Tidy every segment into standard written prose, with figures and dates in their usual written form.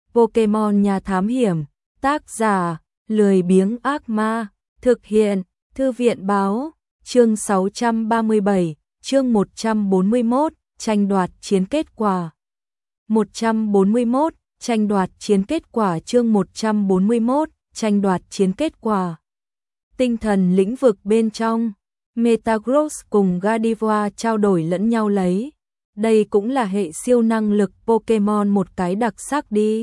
Pokemon nhà thám hiểm, tác giả, lười biếng ác ma, thực hiện, thư viện báo, chương 637, chương 141, tranh đoạt chiến kết quả. 141, tranh đoạt chiến kết quả chương 141, tranh đoạt chiến kết quả. Tinh thần lĩnh vực bên trong, Metagross cùng Gardevoir trao đổi lẫn nhau lấy. Đây cũng là hệ siêu năng lực Pokemon một cái đặc sắc đi.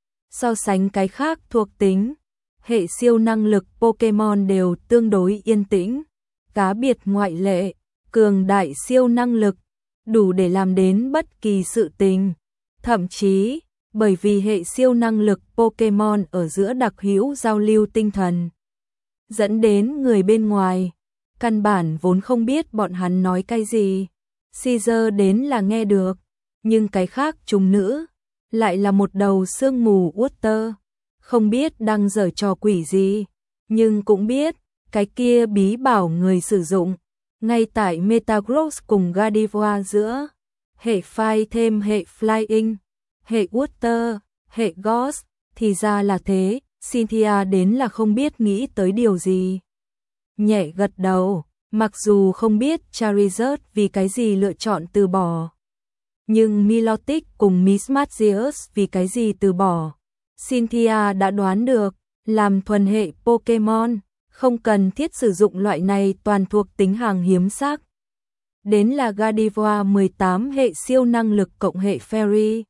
So sánh cái khác thuộc tính, hệ siêu năng lực Pokemon đều tương đối yên tĩnh, cá biệt ngoại lệ, cường đại siêu năng lực, đủ để làm đến bất kỳ sự tình. Thậm chí, bởi vì hệ siêu năng lực Pokemon ở giữa đặc hữu giao lưu tinh thần, dẫn đến người bên ngoài căn bản vốn không biết bọn hắn nói cái gì. Caesar đến là nghe được, nhưng cái khác trùng nữ lại là một đầu sương mù uất tơ, không biết đang giở trò quỷ gì, nhưng cũng biết cái kia bí bảo người sử dụng ngay tại Metagross cùng Gardevoir giữa, hệ Fire thêm hệ Flying, hệ Water, hệ Ghost, thì ra là thế. Cynthia đến là không biết nghĩ tới điều gì, nhẹ gật đầu, mặc dù không biết Charizard vì cái gì lựa chọn từ bỏ, nhưng Milotic cùng Miss Magius vì cái gì từ bỏ, Cynthia đã đoán được. Làm thuần hệ Pokemon, không cần thiết sử dụng loại này toàn thuộc tính hàng hiếm xác. Đến là Gardevoir 18 hệ siêu năng lực cộng hệ Fairy,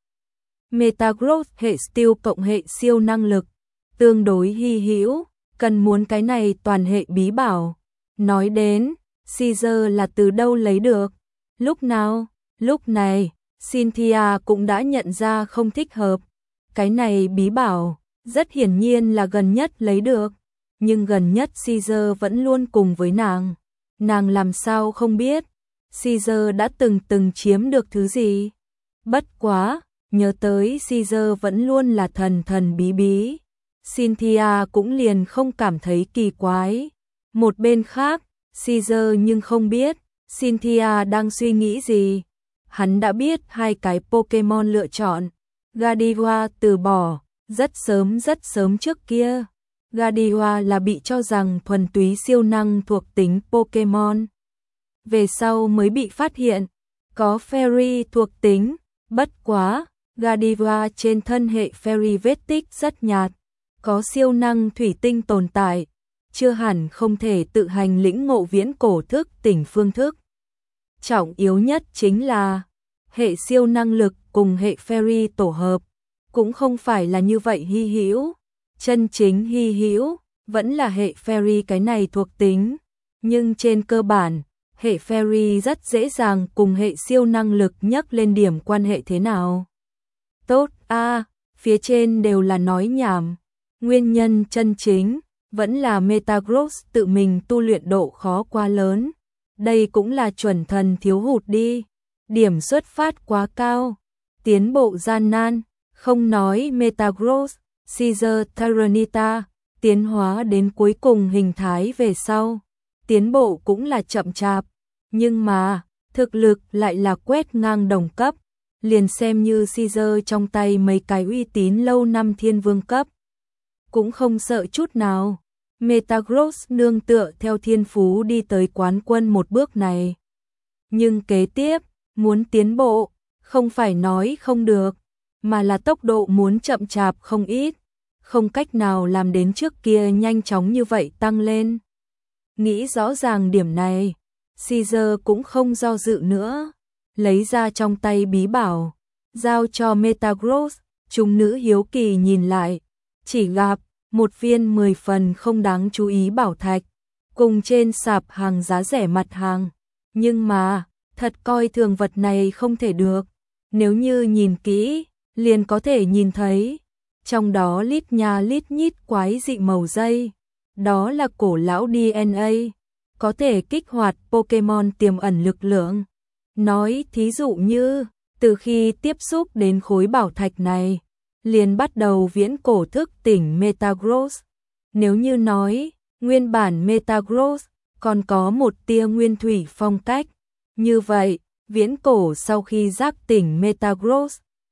Metagross hệ Steel cộng hệ siêu năng lực, tương đối hy hữu, cần muốn cái này toàn hệ bí bảo. Nói đến, Caesar là từ đâu lấy được? Lúc nào? Lúc này, Cynthia cũng đã nhận ra không thích hợp. Cái này bí bảo, rất hiển nhiên là gần nhất lấy được, nhưng gần nhất Caesar vẫn luôn cùng với nàng. Nàng làm sao không biết Caesar đã từng chiếm được thứ gì? Bất quá, nhớ tới Caesar vẫn luôn là thần bí bí, Cynthia cũng liền không cảm thấy kỳ quái. Một bên khác, Caesar nhưng không biết Cynthia đang suy nghĩ gì. Hắn đã biết hai cái Pokemon lựa chọn, Gardevoir từ bỏ rất sớm trước kia. Gardevoir là bị cho rằng thuần túy siêu năng thuộc tính Pokemon, về sau mới bị phát hiện có Fairy thuộc tính. Bất quá, Gardevoir trên thân hệ Fairy vết tích rất nhạt, có siêu năng thủy tinh tồn tại, chưa hẳn không thể tự hành lĩnh ngộ viễn cổ thức tỉnh phương thức. Trọng yếu nhất chính là hệ siêu năng lực cùng hệ Fairy tổ hợp cũng không phải là như vậy hy hữu. Chân chính hy hữu vẫn là hệ Fairy cái này thuộc tính, nhưng trên cơ bản, hệ Fairy rất dễ dàng cùng hệ siêu năng lực nhắc lên điểm quan hệ thế nào. Tốt a, phía trên đều là nói nhảm, nguyên nhân chân chính vẫn là Metagross tự mình tu luyện độ khó quá lớn. Đây cũng là chuẩn thần thiếu hụt đi, điểm xuất phát quá cao, tiến bộ gian nan, không nói Metagross, Caesar Tyranitar, tiến hóa đến cuối cùng hình thái về sau, tiến bộ cũng là chậm chạp, nhưng mà, thực lực lại là quét ngang đồng cấp, liền xem như Caesar trong tay mấy cái uy tín lâu năm thiên vương cấp, cũng không sợ chút nào. Metagross nương tựa theo thiên phú đi tới quán quân một bước này. Nhưng kế tiếp, muốn tiến bộ, không phải nói không được, mà là tốc độ muốn chậm chạp không ít, không cách nào làm đến trước kia nhanh chóng như vậy tăng lên. Nghĩ rõ ràng điểm này, Caesar cũng không do dự nữa, lấy ra trong tay bí bảo, giao cho Metagross. Chúng nữ hiếu kỳ nhìn lại, chỉ gặp một viên 10 phần không đáng chú ý bảo thạch, cùng trên sạp hàng giá rẻ mặt hàng. Nhưng mà, thật coi thường vật này không thể được, nếu như nhìn kỹ, liền có thể nhìn thấy, trong đó lít nha lít nhít quái dị màu dây, đó là cổ lão DNA, có thể kích hoạt Pokemon tiềm ẩn lực lượng. Nói thí dụ như, từ khi tiếp xúc đến khối bảo thạch này, liền bắt đầu viễn cổ thức tỉnh Metagross. Nếu như nói, nguyên bản Metagross còn có một tia nguyên thủy phong cách, như vậy, viễn cổ sau khi giác tỉnh Metagross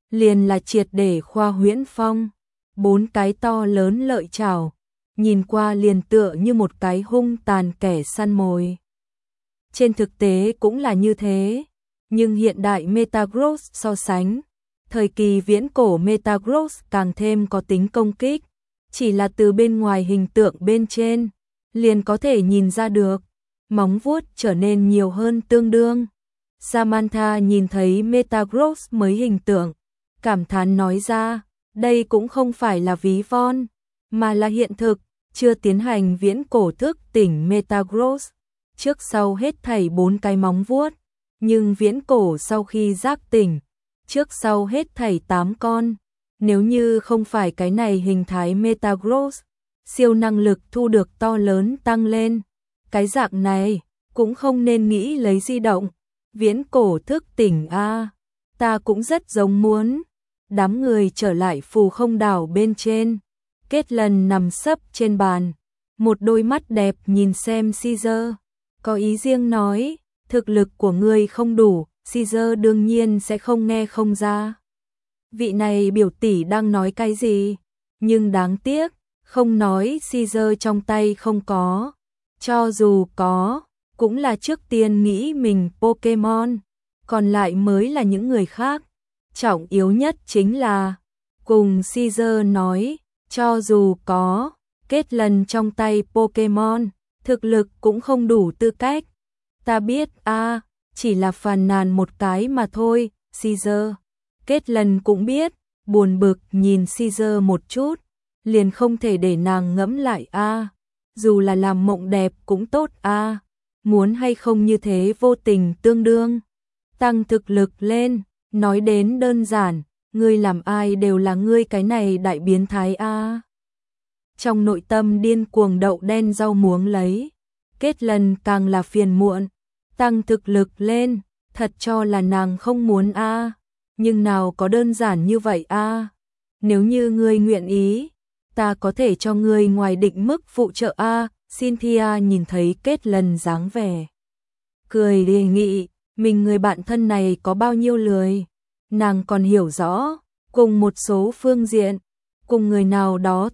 liền là triệt để khoa huyễn phong. 4 cái to lớn lợi chảo, nhìn qua liền tựa như một cái hung tàn kẻ săn mồi. Trên thực tế cũng là như thế, nhưng hiện đại Metagross so sánh, thời kỳ viễn cổ Metagross càng thêm có tính công kích, chỉ là từ bên ngoài hình tượng bên trên, liền có thể nhìn ra được, móng vuốt trở nên nhiều hơn tương đương. Samantha nhìn thấy Metagross mới hình tượng, cảm thán nói ra, đây cũng không phải là ví von, mà là hiện thực, chưa tiến hành viễn cổ thức tỉnh Metagross, trước sau hết thảy 4 cái móng vuốt, nhưng viễn cổ sau khi giác tỉnh, trước sau hết thảy 8 con. Nếu như không phải cái này hình thái Metagross, siêu năng lực thu được to lớn tăng lên, cái dạng này cũng không nên nghĩ lấy di động. Viễn cổ thức tỉnh a, ta cũng rất giống muốn. Đám người trở lại phù không đảo bên trên, Kết Lần nằm sấp trên bàn, một đôi mắt đẹp nhìn xem Caesar, có ý riêng nói, thực lực của ngươi không đủ, Caesar đương nhiên sẽ không nghe không ra. Vị này biểu tỷ đang nói cái gì, nhưng đáng tiếc, không nói Caesar trong tay không có, cho dù có, cũng là trước tiên nghĩ mình Pokemon, còn lại mới là những người khác. Trọng yếu nhất chính là, cùng Caesar nói, cho dù có, Kết Lần trong tay Pokemon, thực lực cũng không đủ tư cách. Ta biết a, chỉ là phàn nàn một cái mà thôi, Caesar. Kết Lần cũng biết, buồn bực nhìn Caesar một chút, liền không thể để nàng ngẫm lại a, dù là làm mộng đẹp cũng tốt a, muốn hay không như thế vô tình tương đương, tăng thực lực lên, nói đến đơn giản, ngươi làm ai đều là ngươi cái này đại biến thái a. Trong nội tâm điên cuồng đậu đen rau muống lấy, Kết Lần càng là phiền muộn, tăng thực lực lên, thật cho là nàng không muốn a, nhưng nào có đơn giản như vậy a. Nếu như ngươi nguyện ý, ta có thể cho ngươi ngoài định mức phụ trợ a. Cynthia nhìn thấy Kết Lần dáng vẻ, cười đề nghị, mình người bạn thân này có bao nhiêu lười, nàng còn hiểu rõ, cùng một số phương diện, cùng người nào đó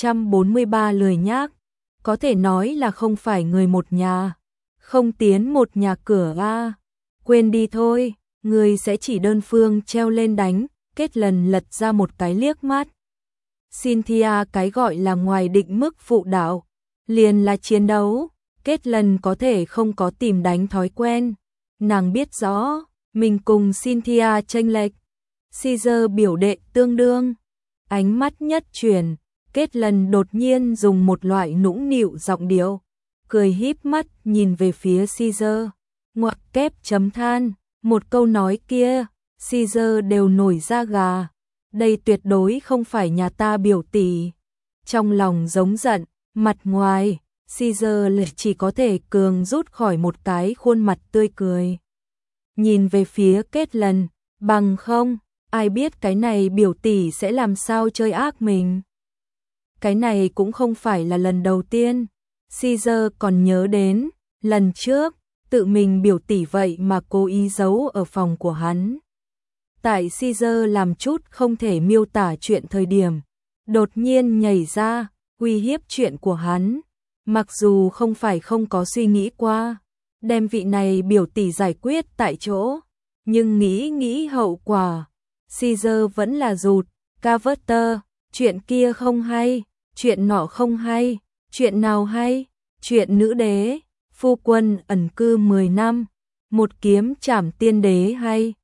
843 lười nhác, có thể nói là không phải người một nhà, không tiến một nhà cửa a. Quên đi thôi, người sẽ chỉ đơn phương treo lên đánh. Kết Lần lật ra một cái liếc mắt. Cynthia cái gọi là ngoài định mức phụ đạo, liền là chiến đấu, Kết Lần có thể không có tìm đánh thói quen. Nàng biết rõ, mình cùng Cynthia chênh lệch. Caesar biểu đệ tương đương, ánh mắt nhất chuyển, Kết Lần đột nhiên dùng một loại nũng nịu giọng điệu, cười híp mắt nhìn về phía Caesar, ngoặc kép chấm than, một câu nói kia, Caesar đều nổi da gà, đây tuyệt đối không phải nhà ta biểu tỷ. Trong lòng giống giận, mặt ngoài, Caesar chỉ có thể cường rút khỏi một cái khuôn mặt tươi cười. Nhìn về phía Kết Lần, bằng không, ai biết cái này biểu tỷ sẽ làm sao chơi ác mình. Cái này cũng không phải là lần đầu tiên, Caesar còn nhớ đến, lần trước, tự mình biểu tỷ vậy mà cố ý giấu ở phòng của hắn. Tại Caesar làm chút không thể miêu tả chuyện thời điểm, đột nhiên nhảy ra, uy hiếp chuyện của hắn, mặc dù không phải không có suy nghĩ qua, đem vị này biểu tỷ giải quyết tại chỗ, nhưng nghĩ hậu quả, Caesar vẫn là rụt, Carter, chuyện kia không hay, chuyện nọ không hay, chuyện nào hay, chuyện nữ đế, phu quân ẩn cư 10 năm, một kiếm trảm tiên đế hay.